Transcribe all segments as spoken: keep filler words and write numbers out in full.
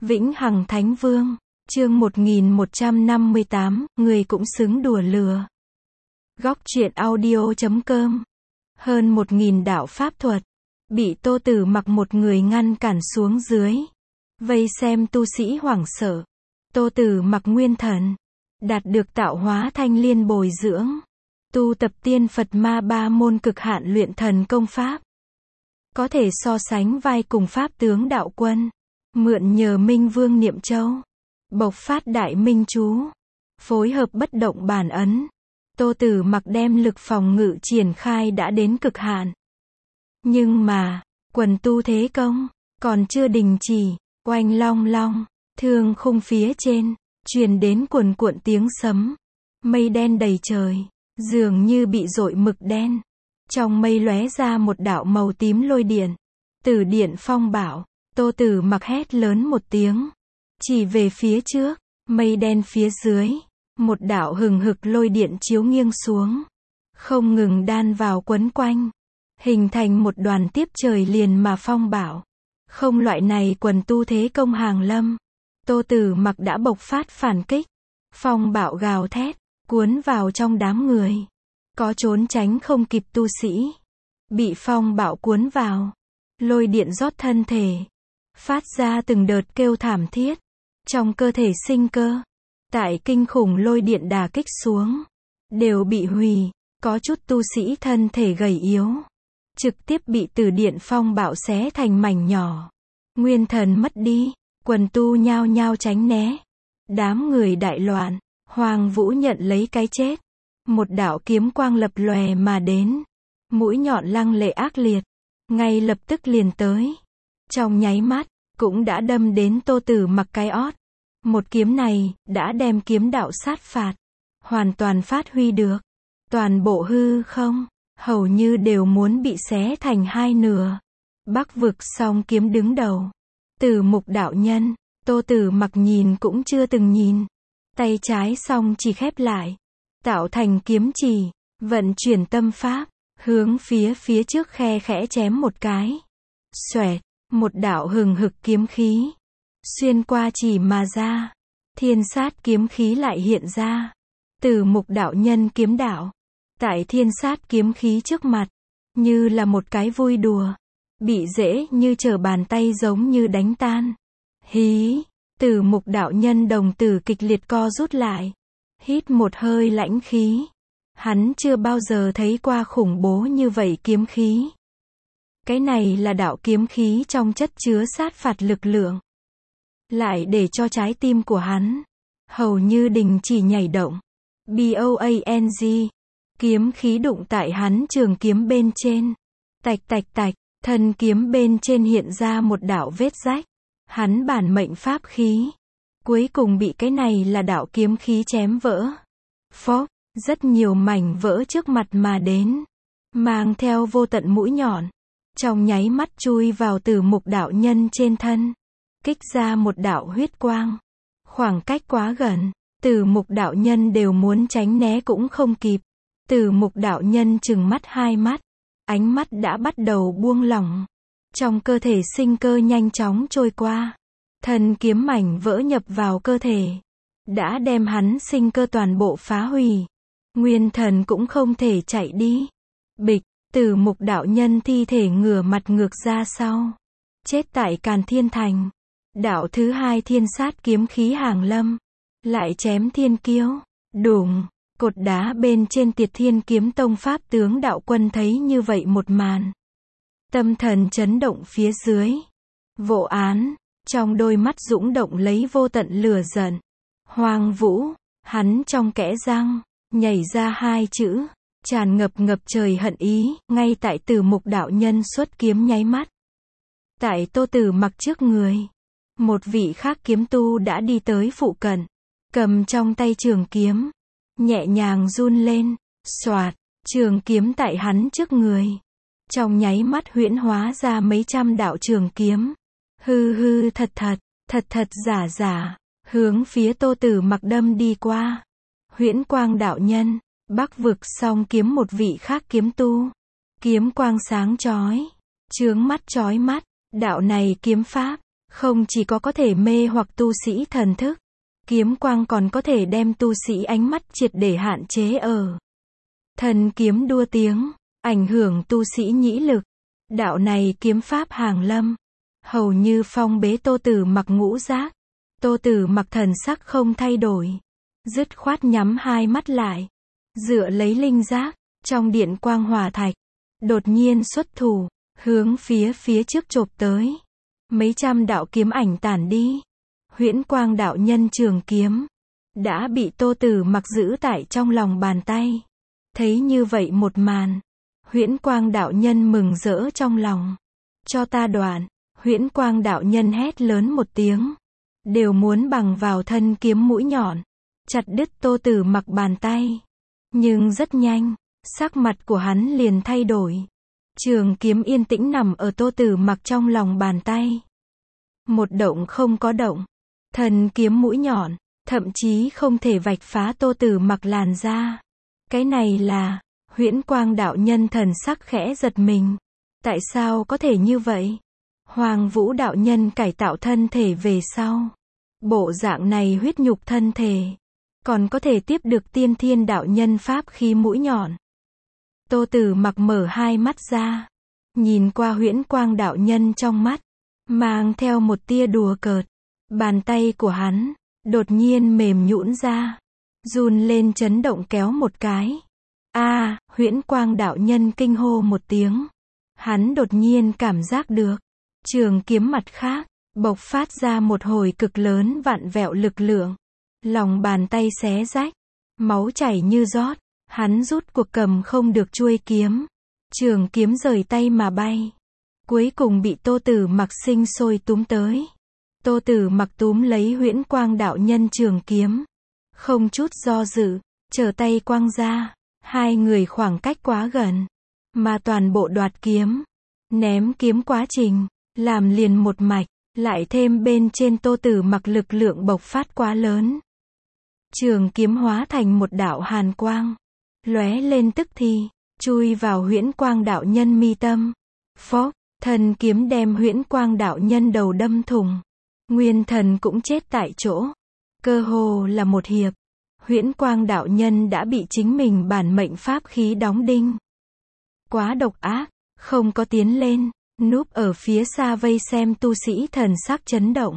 Vĩnh Hằng Thánh Vương, chương một nghìn một trăm năm mươi tám, người cũng xứng đùa lừa. Góc truyện audio chấm com. Hơn một nghìn đạo pháp thuật, bị Tô Tử Mặc một người ngăn cản xuống dưới. Vây xem tu sĩ hoảng sợ. Tô Tử Mặc nguyên thần, đạt được tạo hóa thanh liên bồi dưỡng. Tu tập tiên Phật ma ba môn cực hạn luyện thần công pháp. Có thể so sánh vai cùng pháp tướng đạo quân. Mượn nhờ Minh Vương Niệm Châu. Bộc phát đại minh chú. Phối hợp bất động bản ấn. Tô Tử Mặc đem lực phòng ngự triển khai đã đến cực hạn. Nhưng mà, quần tu thế công, còn chưa đình chỉ, oanh long long, thương khung phía trên, truyền đến cuồn cuộn tiếng sấm. Mây đen đầy trời, dường như bị dội mực đen. Trong mây lóe ra một đạo màu tím lôi điện. Tử điện phong bảo, Tô Tử Mặc hét lớn một tiếng. Chỉ về phía trước, mây đen phía dưới. Một đạo hừng hực lôi điện chiếu nghiêng xuống. Không ngừng đan vào quấn quanh. Hình thành một đoàn tiếp trời liền mà phong bảo. Không loại này quần tu thế công hàng lâm. Tô Tử Mặc đã bộc phát phản kích. Phong bạo gào thét, cuốn vào trong đám người. Có trốn tránh không kịp tu sĩ. Bị phong bạo cuốn vào. Lôi điện rót thân thể. Phát ra từng đợt kêu thảm thiết. Trong cơ thể sinh cơ. Tại kinh khủng lôi điện đả kích xuống. Đều bị hủy. Có chút tu sĩ thân thể gầy yếu. Trực tiếp bị tử điện phong bạo xé thành mảnh nhỏ. Nguyên thần mất đi. Quần tu nhao nhao tránh né. Đám người đại loạn. Hoàng Vũ nhận lấy cái chết. Một đạo kiếm quang lập lòe mà đến. Mũi nhọn lăng lệ ác liệt. Ngay lập tức liền tới. Trong nháy mắt, cũng đã đâm đến Tô Tử Mặc cái ót. Một kiếm này, đã đem kiếm đạo sát phạt. Hoàn toàn phát huy được. Toàn bộ hư không, hầu như đều muốn bị xé thành hai nửa. Bắc vực song kiếm đứng đầu. Tử Mục đạo nhân, Tô Tử Mặc nhìn cũng chưa từng nhìn. Tay trái song chỉ khép lại. Tạo thành kiếm chỉ, vận chuyển tâm pháp, hướng phía phía trước khe khẽ chém một cái. Xoẹt, một đạo hừng hực kiếm khí. Xuyên qua chỉ mà ra. Thiên sát kiếm khí lại hiện ra. Tử Mục đạo nhân kiếm đạo. Tại thiên sát kiếm khí trước mặt. Như là một cái vui đùa. Bị dễ như trở bàn tay giống như đánh tan. Hí, Tử Mục đạo nhân đồng tử kịch liệt co rút lại. Hít một hơi lãnh khí. Hắn chưa bao giờ thấy qua khủng bố như vậy kiếm khí. Cái này là đạo kiếm khí trong chất chứa sát phạt lực lượng. Lại để cho trái tim của hắn hầu như đình chỉ nhảy động. Boang, kiếm khí đụng tại hắn trường kiếm bên trên. Tạch tạch tạch, thân kiếm bên trên hiện ra một đạo vết rách. Hắn bản mệnh pháp khí. Cuối cùng bị cái này là đạo kiếm khí chém vỡ. Phốc, rất nhiều mảnh vỡ trước mặt mà đến. Mang theo vô tận mũi nhọn. Trong nháy mắt chui vào Tử Mục đạo nhân trên thân. Kích ra một đạo huyết quang. Khoảng cách quá gần. Tử Mục đạo nhân đều muốn tránh né cũng không kịp. Tử Mục đạo nhân trừng mắt hai mắt. Ánh mắt đã bắt đầu buông lỏng. Trong cơ thể sinh cơ nhanh chóng trôi qua. Thần kiếm mảnh vỡ nhập vào cơ thể. Đã đem hắn sinh cơ toàn bộ phá hủy. Nguyên thần cũng không thể chạy đi. Bịch, Tử Mục đạo nhân thi thể ngửa mặt ngược ra sau. Chết tại Càn Thiên Thành. Đạo thứ hai thiên sát kiếm khí hàng lâm. Lại chém thiên kiêu. Đùng, cột đá bên trên Tiệt Thiên Kiếm Tông pháp tướng đạo quân thấy như vậy một màn. Tâm thần chấn động phía dưới. Vô án, trong đôi mắt dũng động lấy vô tận lửa giận. Hoàng Vũ, hắn trong kẽ răng, nhảy ra hai chữ, tràn ngập ngập trời hận ý, ngay tại Tử Mục đạo nhân xuất kiếm nháy mắt. Tại Tô Tử Mặc trước người, một vị khác kiếm tu đã đi tới phụ cận, cầm trong tay trường kiếm, nhẹ nhàng run lên, xoạt, trường kiếm tại hắn trước người. Trong nháy mắt huyễn hóa ra mấy trăm đạo trường kiếm. Hư hư thật thật, thật thật giả giả, hướng phía Tô Tử Mặc đâm đi qua. Huyễn Quang đạo nhân, Bắc vực song kiếm một vị khác kiếm tu. Kiếm quang sáng chói, chướng mắt chói mắt, đạo này kiếm pháp, Không chỉ có có thể mê hoặc tu sĩ thần thức, kiếm quang còn có thể đem tu sĩ ánh mắt triệt để hạn chế ở. Thần kiếm đua tiếng, ảnh hưởng tu sĩ nhĩ lực. Đạo này kiếm pháp hàng lâm, hầu như phong bế Tô Tử Mặc ngũ giác. Tô Tử Mặc thần sắc không thay đổi, dứt khoát nhắm hai mắt lại, dựa lấy linh giác, trong điện quang hỏa thạch, đột nhiên xuất thủ, hướng phía phía trước chộp tới. Mấy trăm đạo kiếm ảnh tản đi. Huyễn Quang đạo nhân trường kiếm đã bị Tô Tử Mặc giữ tại trong lòng bàn tay. Thấy như vậy một màn, Huyễn Quang đạo nhân mừng rỡ trong lòng. Cho ta đoạn, Huyễn Quang đạo nhân hét lớn một tiếng, đều muốn bằng vào thân kiếm mũi nhọn, chặt đứt Tô Tử Mặc bàn tay. Nhưng rất nhanh, sắc mặt của hắn liền thay đổi. Trường kiếm yên tĩnh nằm ở Tô Tử Mặc trong lòng bàn tay. Một động không có động. Thần kiếm mũi nhọn, thậm chí không thể vạch phá Tô Tử Mặc làn da. Cái này là, Huyễn Quang đạo nhân thần sắc khẽ giật mình. Tại sao có thể như vậy? Hoàng Vũ đạo nhân cải tạo thân thể về sau. Bộ dạng này huyết nhục thân thể, còn có thể tiếp được Tiên Thiên đạo nhân pháp khí mũi nhọn. Tô Tử Mặc mở hai mắt ra, nhìn qua Huyễn Quang đạo nhân trong mắt, mang theo một tia đùa cợt. Bàn tay của hắn, đột nhiên mềm nhũn ra, run lên chấn động kéo một cái. A, à, Huyễn Quang đạo nhân kinh hô một tiếng. Hắn đột nhiên cảm giác được, trường kiếm mặt khác, bộc phát ra một hồi cực lớn vặn vẹo lực lượng. Lòng bàn tay xé rách, máu chảy như rót, hắn rút cuộc cầm không được chuôi kiếm. Trường kiếm rời tay mà bay. Cuối cùng bị Tô Tử Mặc sinh sôi túm tới. Tô Tử Mặc túm lấy Huyễn Quang đạo nhân trường kiếm, không chút do dự, trở tay quăng ra. Hai người khoảng cách quá gần, mà toàn bộ đoạt kiếm, ném kiếm quá trình, làm liền một mạch, lại thêm bên trên Tô Tử Mặc lực lượng bộc phát quá lớn. Trường kiếm hóa thành một đạo hàn quang, lóe lên tức thì, chui vào Huyễn Quang đạo nhân mi tâm. Phốc, thần kiếm đem Huyễn Quang đạo nhân đầu đâm thủng. Nguyên thần cũng chết tại chỗ. Cơ hồ là một hiệp, Huyễn Quang đạo nhân đã bị chính mình bản mệnh pháp khí đóng đinh. Quá độc ác, không có tiến lên, núp ở phía xa vây xem tu sĩ thần sắc chấn động.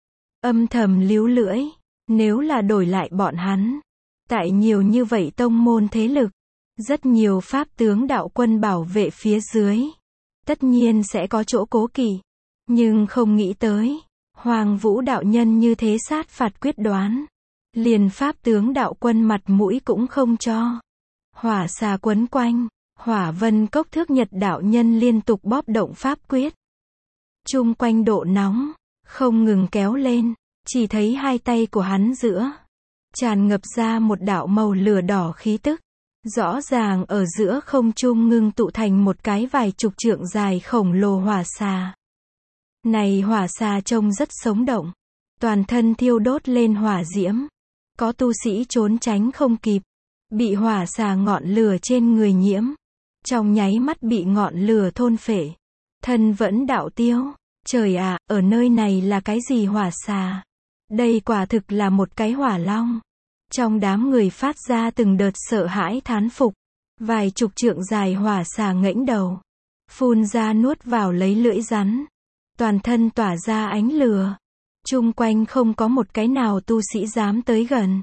Âm thầm líu lưỡi, nếu là đổi lại bọn hắn, tại nhiều như vậy tông môn thế lực, rất nhiều pháp tướng đạo quân bảo vệ phía dưới, tất nhiên sẽ có chỗ cố kỵ, nhưng không nghĩ tới, Hoàng Vũ đạo nhân như thế sát phạt quyết đoán, liền pháp tướng đạo quân mặt mũi cũng không cho. Hỏa xà quấn quanh, Hỏa Vân Cốc Thước Nhật đạo nhân liên tục bóp động pháp quyết. Chung quanh độ nóng, không ngừng kéo lên, chỉ thấy hai tay của hắn giữa, tràn ngập ra một đạo màu lửa đỏ khí tức. Rõ ràng ở giữa không trung ngưng tụ thành một cái vài chục trượng dài khổng lồ hỏa xà. Này hỏa xà trông rất sống động, toàn thân thiêu đốt lên hỏa diễm. Có tu sĩ trốn tránh không kịp, bị hỏa xà ngọn lửa trên người nhiễm, trong nháy mắt bị ngọn lửa thôn phệ, thân vẫn đạo tiêu. Trời ạ, à, ở nơi này là cái gì hỏa xà? Đây quả thực là một cái hỏa long. Trong đám người phát ra từng đợt sợ hãi thán phục. Vài chục trượng dài hỏa xà ngẩng đầu, phun ra nuốt vào lấy lưỡi rắn, toàn thân tỏa ra ánh lửa. Chung quanh không có một cái nào tu sĩ dám tới gần.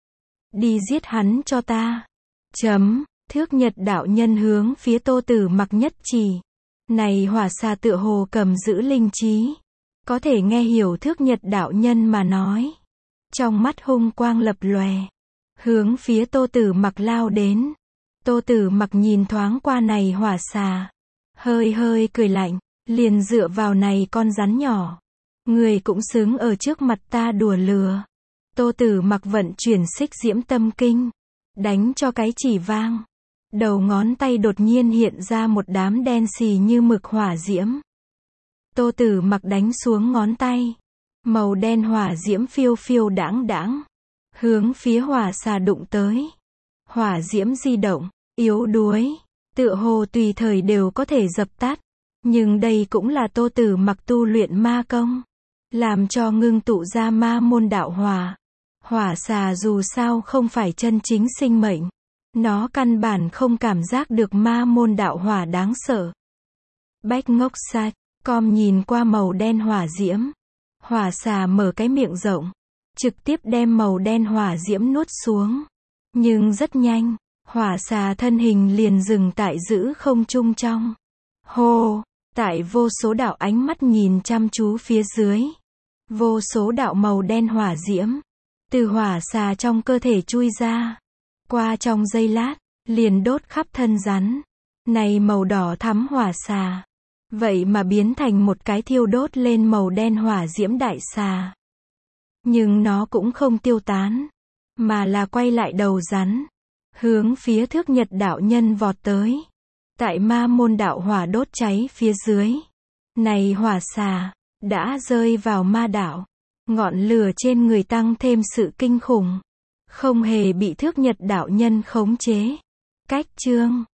Đi giết hắn cho ta. Chấm, Thước Nhật đạo nhân hướng phía Tô Tử Mặc nhất chỉ. Này hỏa xà tựa hồ cầm giữ linh trí, có thể nghe hiểu Thước Nhật đạo nhân mà nói. Trong mắt hung quang lập lòe, hướng phía Tô Tử Mặc lao đến. Tô Tử Mặc nhìn thoáng qua này hỏa xà, hơi hơi cười lạnh, liền dựa vào này con rắn nhỏ, người cũng xứng ở trước mặt ta đùa lừa. Tô Tử Mặc vận chuyển xích diễm tâm kinh, đánh cho cái chỉ vang. Đầu ngón tay đột nhiên hiện ra một đám đen xì như mực hỏa diễm. Tô Tử Mặc đánh xuống ngón tay, màu đen hỏa diễm phiêu phiêu đãng đãng, hướng phía hỏa xà đụng tới. Hỏa diễm di động, yếu đuối, tựa hồ tùy thời đều có thể dập tắt. Nhưng đây cũng là Tô Tử Mặc tu luyện ma công. làm cho ngưng tụ ra ma môn đạo hỏa. Hỏa xà dù sao không phải chân chính sinh mệnh. Nó căn bản không cảm giác được ma môn đạo hỏa đáng sợ. Bách ngốc sạch, com nhìn qua màu đen hỏa diễm. Hỏa xà mở cái miệng rộng, trực tiếp đem màu đen hỏa diễm nuốt xuống. Nhưng rất nhanh, hỏa xà thân hình liền dừng tại giữ không trung trong. Hô, tại vô số đạo ánh mắt nhìn chăm chú phía dưới. Vô số đạo màu đen hỏa diễm, từ hỏa xà trong cơ thể chui ra. Qua trong giây lát, liền đốt khắp thân rắn. Này màu đỏ thắm hỏa xà. Vậy mà biến thành một cái thiêu đốt lên màu đen hỏa diễm đại xà. Nhưng nó cũng không tiêu tán, mà là quay lại đầu rắn, hướng phía Thước Nhật đạo nhân vọt tới. Tại ma môn đạo hỏa đốt cháy phía dưới, này hỏa xà đã rơi vào ma đạo. Ngọn lửa trên người tăng thêm sự kinh khủng, không hề bị Thước Nhật đạo nhân khống chế. Cách chương